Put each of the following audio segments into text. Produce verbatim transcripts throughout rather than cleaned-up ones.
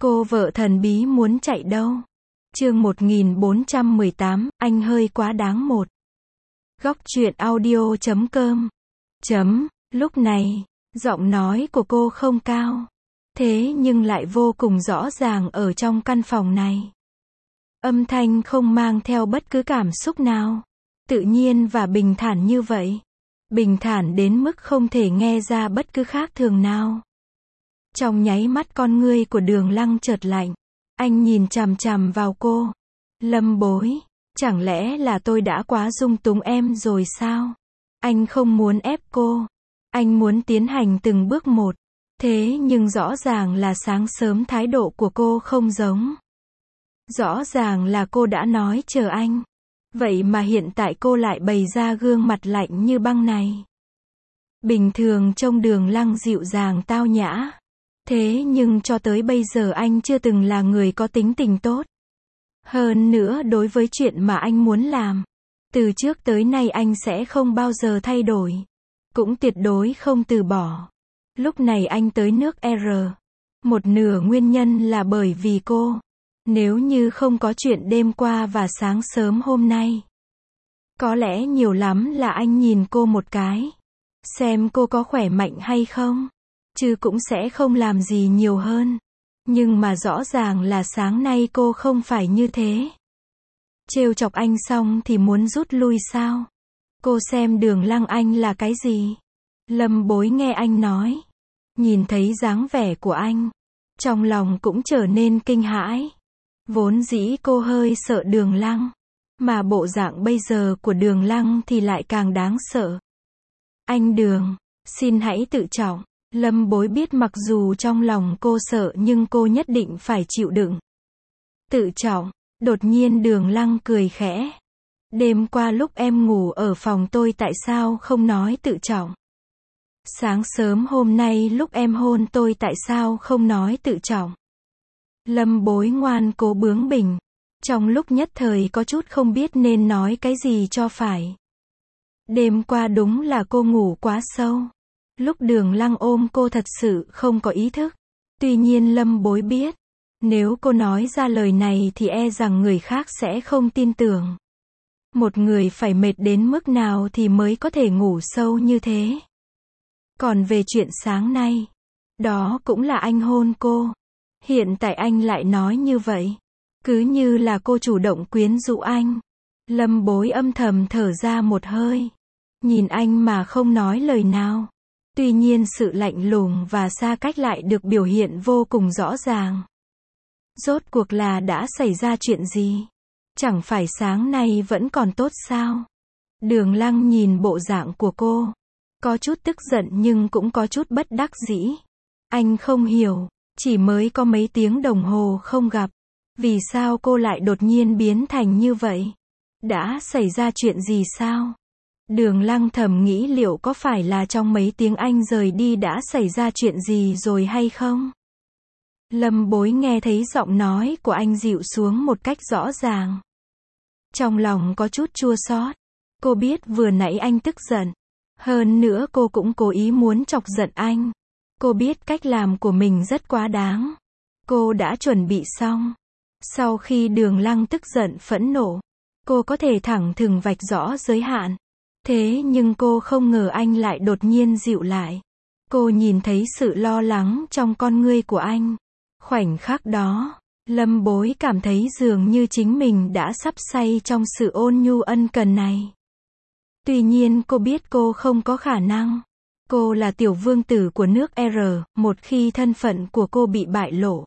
Cô vợ thần bí muốn chạy đâu? Chương một nghìn bốn trăm mười tám, anh hơi quá đáng một. Góc truyện audio chấm com. Chấm, lúc này, giọng nói của cô không cao. Thế nhưng lại vô cùng rõ ràng ở trong căn phòng này. Âm thanh không mang theo bất cứ cảm xúc nào. Tự nhiên và bình thản như vậy. Bình thản đến mức không thể nghe ra bất cứ khác thường nào. Trong nháy mắt con ngươi của Đường Lăng chợt lạnh. Anh nhìn chằm chằm vào cô. Lâm Bối, chẳng lẽ là tôi đã quá dung túng em rồi sao? Anh không muốn ép cô. Anh muốn tiến hành từng bước một. Thế nhưng rõ ràng là sáng sớm thái độ của cô không giống. Rõ ràng là cô đã nói chờ anh. Vậy mà hiện tại cô lại bày ra gương mặt lạnh như băng này. Bình thường trông Đường Lăng dịu dàng tao nhã. Thế nhưng cho tới bây giờ anh chưa từng là người có tính tình tốt. Hơn nữa đối với chuyện mà anh muốn làm, từ trước tới nay anh sẽ không bao giờ thay đổi. Cũng tuyệt đối không từ bỏ. Lúc này anh tới nước R. Một nửa nguyên nhân là bởi vì cô. Nếu như không có chuyện đêm qua và sáng sớm hôm nay, có lẽ nhiều lắm là anh nhìn cô một cái. Xem cô có khỏe mạnh hay không. Chứ cũng sẽ không làm gì nhiều hơn. Nhưng mà rõ ràng là sáng nay cô không phải như thế. Trêu chọc anh xong thì muốn rút lui sao? Cô xem Đường Lăng anh là cái gì? Lâm Bối nghe anh nói. Nhìn thấy dáng vẻ của anh. Trong lòng cũng trở nên kinh hãi. Vốn dĩ cô hơi sợ Đường Lăng. Mà bộ dạng bây giờ của Đường Lăng thì lại càng đáng sợ. Anh Đường, xin hãy tự trọng. Lâm Bối biết mặc dù trong lòng cô sợ nhưng cô nhất định phải chịu đựng. Tự trọng, đột nhiên Đường Lăng cười khẽ. Đêm qua lúc em ngủ ở phòng tôi tại sao không nói tự trọng? Sáng sớm hôm nay lúc em hôn tôi tại sao không nói tự trọng? Lâm Bối ngoan cố bướng bỉnh. Trong lúc nhất thời có chút không biết nên nói cái gì cho phải. Đêm qua đúng là cô ngủ quá sâu. Lúc Đường Lăng ôm cô thật sự không có ý thức. Tuy nhiên Lâm Bối biết. Nếu cô nói ra lời này thì e rằng người khác sẽ không tin tưởng. Một người phải mệt đến mức nào thì mới có thể ngủ sâu như thế. Còn về chuyện sáng nay, đó cũng là anh hôn cô. Hiện tại anh lại nói như vậy. Cứ như là cô chủ động quyến rũ anh. Lâm Bối âm thầm thở ra một hơi. Nhìn anh mà không nói lời nào. Tuy nhiên sự lạnh lùng và xa cách lại được biểu hiện vô cùng rõ ràng. Rốt cuộc là đã xảy ra chuyện gì? Chẳng phải sáng nay vẫn còn tốt sao? Đường Lăng nhìn bộ dạng của cô. Có chút tức giận nhưng cũng có chút bất đắc dĩ. Anh không hiểu, chỉ mới có mấy tiếng đồng hồ không gặp. Vì sao cô lại đột nhiên biến thành như vậy? Đã xảy ra chuyện gì sao? Đường Lăng thầm nghĩ liệu có phải là trong mấy tiếng anh rời đi đã xảy ra chuyện gì rồi hay không? Lâm Bối nghe thấy giọng nói của anh dịu xuống một cách rõ ràng. Trong lòng có chút chua xót. Cô biết vừa nãy anh tức giận. Hơn nữa cô cũng cố ý muốn chọc giận anh. Cô biết cách làm của mình rất quá đáng. Cô đã chuẩn bị xong. Sau khi Đường Lăng tức giận phẫn nộ, cô có thể thẳng thừng vạch rõ giới hạn. Thế nhưng cô không ngờ anh lại đột nhiên dịu lại. Cô nhìn thấy sự lo lắng trong con ngươi của anh. Khoảnh khắc đó, Lâm Bối cảm thấy dường như chính mình đã sắp say trong sự ôn nhu ân cần này. Tuy nhiên cô biết cô không có khả năng. Cô là tiểu vương tử của nước R, một khi thân phận của cô bị bại lộ,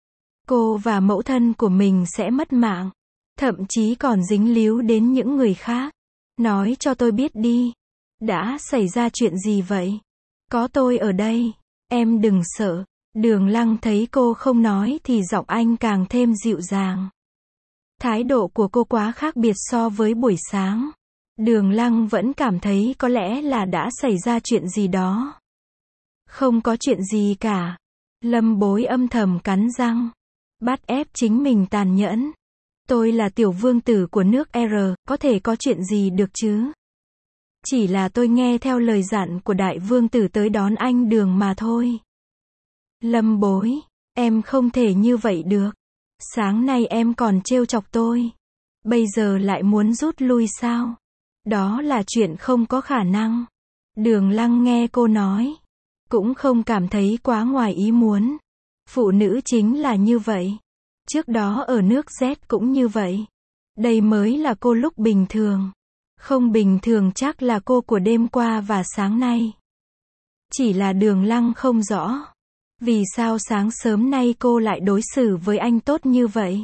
cô và mẫu thân của mình sẽ mất mạng. Thậm chí còn dính líu đến những người khác. Nói cho tôi biết đi. Đã xảy ra chuyện gì vậy? Có tôi ở đây. Em đừng sợ. Đường Lăng thấy cô không nói thì giọng anh càng thêm dịu dàng. Thái độ của cô quá khác biệt so với buổi sáng. Đường Lăng vẫn cảm thấy có lẽ là đã xảy ra chuyện gì đó. Không có chuyện gì cả. Lâm Bối âm thầm cắn răng. Bắt ép chính mình tàn nhẫn. Tôi là tiểu vương tử của nước R, có thể có chuyện gì được chứ? Chỉ là tôi nghe theo lời dặn của đại vương tử tới đón anh Đường mà thôi. Lâm Bối, Em không thể như vậy được. Sáng nay em còn trêu chọc tôi. Bây giờ lại muốn rút lui sao? Đó là chuyện không có khả năng. Đường Lăng nghe cô nói, cũng không cảm thấy quá ngoài ý muốn. Phụ nữ chính là như vậy. Trước đó ở nước Z cũng như vậy. Đây mới là cô lúc bình thường. Không bình thường chắc là cô của đêm qua và sáng nay. Chỉ là Đường Lăng không rõ. Vì sao sáng sớm nay cô lại đối xử với anh tốt như vậy?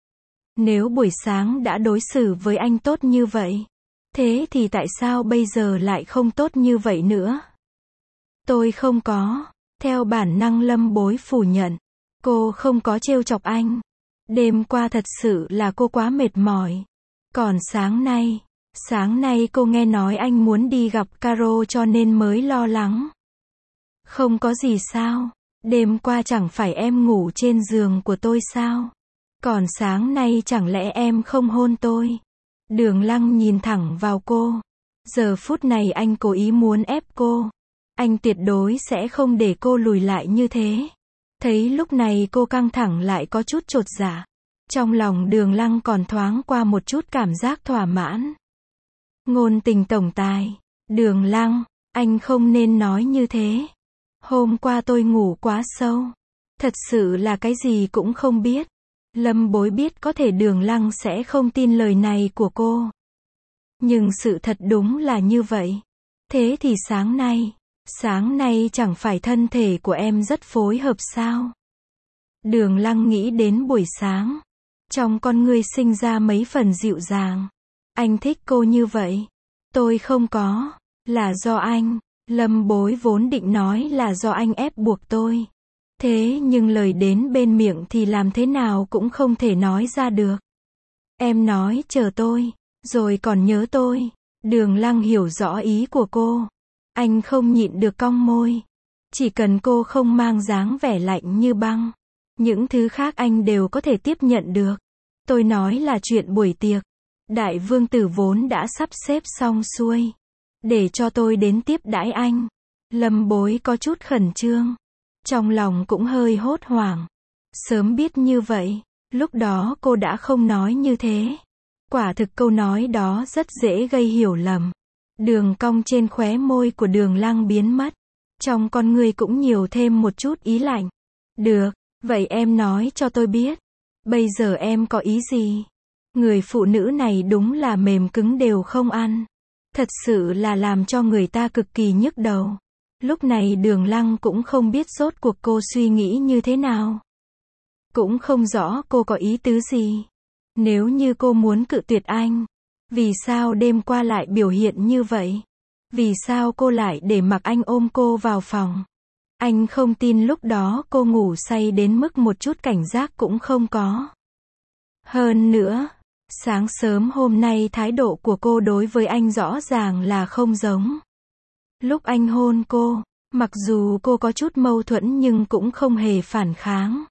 Nếu buổi sáng đã đối xử với anh tốt như vậy, thế thì tại sao bây giờ lại không tốt như vậy nữa? Tôi không có. Theo bản năng Lâm Bối phủ nhận. Cô không có trêu chọc anh. Đêm qua thật sự là cô quá mệt mỏi. Còn sáng nay, sáng nay cô nghe nói anh muốn đi gặp Caro cho nên mới lo lắng. Không có gì sao? Đêm qua chẳng phải em ngủ trên giường của tôi sao? Còn sáng nay chẳng lẽ em không hôn tôi? Đường Lăng nhìn thẳng vào cô. Giờ phút này anh cố ý muốn ép cô. Anh tuyệt đối sẽ không để cô lùi lại như thế. Thấy lúc này cô căng thẳng lại có chút chột dạ. Trong lòng Đường Lăng còn thoáng qua một chút cảm giác thỏa mãn. Ngôn tình tổng tài. Đường Lăng, anh không nên nói như thế. Hôm qua tôi ngủ quá sâu. Thật sự là cái gì cũng không biết. Lâm Bối biết có thể Đường Lăng sẽ không tin lời này của cô. Nhưng sự thật đúng là như vậy. Thế thì sáng nay, sáng nay chẳng phải thân thể của em rất phối hợp sao? Đường Lăng nghĩ đến buổi sáng. Trong con người sinh ra mấy phần dịu dàng. Anh thích cô như vậy. Tôi không có. Là do anh. Lâm Bối vốn định nói là do anh ép buộc tôi. Thế nhưng lời đến bên miệng thì làm thế nào cũng không thể nói ra được. Em nói chờ tôi, rồi còn nhớ tôi. Đường Lăng hiểu rõ ý của cô. Anh không nhịn được cong môi. Chỉ cần cô không mang dáng vẻ lạnh như băng. Những thứ khác anh đều có thể tiếp nhận được. Tôi nói là chuyện buổi tiệc. Đại vương tử vốn đã sắp xếp xong xuôi. Để cho tôi đến tiếp đãi anh. Lâm Bối có chút khẩn trương. Trong lòng cũng hơi hốt hoảng. Sớm biết như vậy, lúc đó cô đã không nói như thế. Quả thực câu nói đó rất dễ gây hiểu lầm. Đường cong trên khóe môi của Đường Lăng biến mất. Trong con người cũng nhiều thêm một chút ý lạnh. Được, vậy em nói cho tôi biết. Bây giờ em có ý gì? Người phụ nữ này đúng là mềm cứng đều không ăn. Thật sự là làm cho người ta cực kỳ nhức đầu. Lúc này Đường Lăng cũng không biết rốt cuộc cô suy nghĩ như thế nào. Cũng không rõ cô có ý tứ gì. Nếu như cô muốn cự tuyệt anh, vì sao đêm qua lại biểu hiện như vậy? Vì sao cô lại để mặc anh ôm cô vào phòng? Anh không tin lúc đó cô ngủ say đến mức một chút cảnh giác cũng không có. Hơn nữa, sáng sớm hôm nay thái độ của cô đối với anh rõ ràng là không giống. Lúc anh hôn cô, mặc dù cô có chút mâu thuẫn nhưng cũng không hề phản kháng.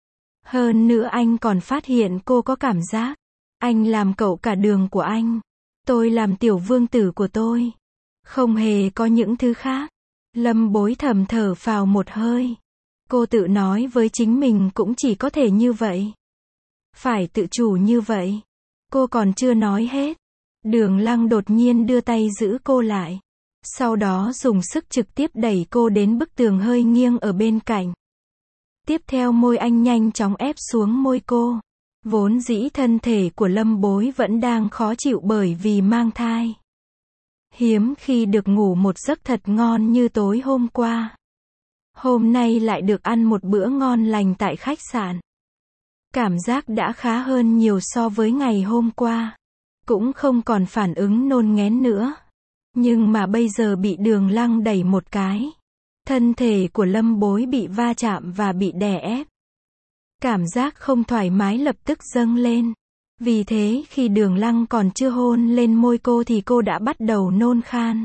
Hơn nữa anh còn phát hiện cô có cảm giác. Anh làm cậu cả đường của anh. Tôi làm tiểu vương tử của tôi. Không hề có những thứ khác. Lâm Bối thầm thở phào một hơi. Cô tự nói với chính mình cũng chỉ có thể như vậy. Phải tự chủ như vậy. Cô còn chưa nói hết. Đường Lăng đột nhiên đưa tay giữ cô lại. Sau đó dùng sức trực tiếp đẩy cô đến bức tường hơi nghiêng ở bên cạnh. Tiếp theo môi anh nhanh chóng ép xuống môi cô. Vốn dĩ thân thể của Lâm Bối vẫn đang khó chịu bởi vì mang thai. Hiếm khi được ngủ một giấc thật ngon như tối hôm qua. Hôm nay lại được ăn một bữa ngon lành tại khách sạn. Cảm giác đã khá hơn nhiều so với ngày hôm qua. Cũng không còn phản ứng nôn nghén nữa. Nhưng mà bây giờ bị Đường Lăng đẩy một cái. Thân thể của Lâm Bối bị va chạm và bị đè ép. Cảm giác không thoải mái lập tức dâng lên. Vì thế khi Đường Lăng còn chưa hôn lên môi cô thì cô đã bắt đầu nôn khan.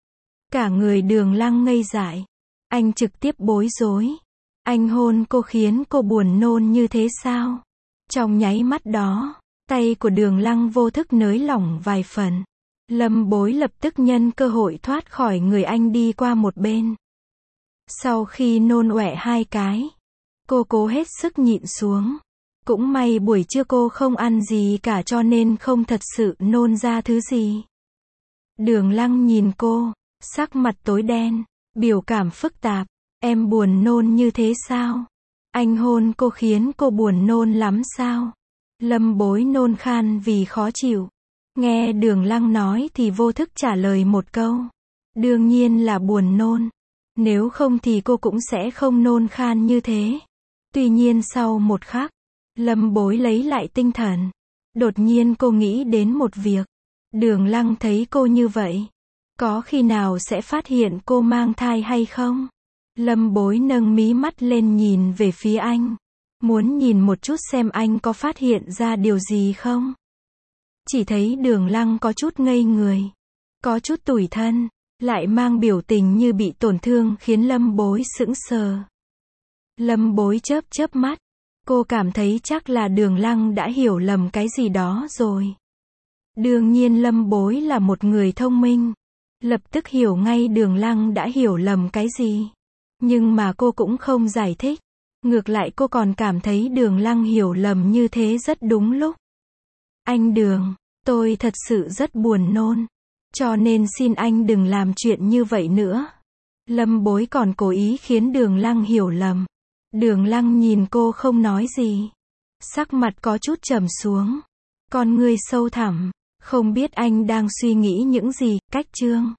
Cả người Đường Lăng ngây dại. Anh trực tiếp bối rối. Anh hôn cô khiến cô buồn nôn như thế sao? Trong nháy mắt đó, tay của Đường Lăng vô thức nới lỏng vài phần. Lâm Bối lập tức nhân cơ hội thoát khỏi người anh đi qua một bên. Sau khi nôn ọe hai cái, Cô cố hết sức nhịn xuống. Cũng may buổi trưa cô không ăn gì cả cho nên không thật sự nôn ra thứ gì. Đường Lăng nhìn cô, sắc mặt tối đen, biểu cảm phức tạp. Em buồn nôn như thế sao? Anh hôn cô khiến cô buồn nôn lắm sao? Lâm Bối nôn khan vì khó chịu. Nghe Đường Lăng nói thì vô thức trả lời một câu. Đương nhiên là buồn nôn. Nếu không thì cô cũng sẽ không nôn khan như thế. Tuy nhiên sau một khắc, Lâm Bối lấy lại tinh thần. Đột nhiên cô nghĩ đến một việc. Đường Lăng thấy cô như vậy, có khi nào sẽ phát hiện cô mang thai hay không? Lâm Bối nâng mí mắt lên nhìn về phía anh. Muốn nhìn một chút xem anh có phát hiện ra điều gì không? Chỉ thấy Đường Lăng có chút ngây người, có chút tủi thân, lại mang biểu tình như bị tổn thương khiến Lâm Bối sững sờ. Lâm Bối chớp chớp mắt, cô cảm thấy chắc là Đường Lăng đã hiểu lầm cái gì đó rồi. Đương nhiên Lâm Bối là một người thông minh, lập tức hiểu ngay Đường Lăng đã hiểu lầm cái gì. Nhưng mà cô cũng không giải thích. Ngược lại cô còn cảm thấy Đường Lăng hiểu lầm như thế rất đúng lúc. Anh Đường, tôi thật sự rất buồn nôn. Cho nên xin anh đừng làm chuyện như vậy nữa. Lâm Bối còn cố ý khiến Đường Lăng hiểu lầm. Đường Lăng nhìn cô không nói gì. Sắc mặt có chút trầm xuống. Con ngươi sâu thẳm. Không biết anh đang suy nghĩ những gì. Cách chương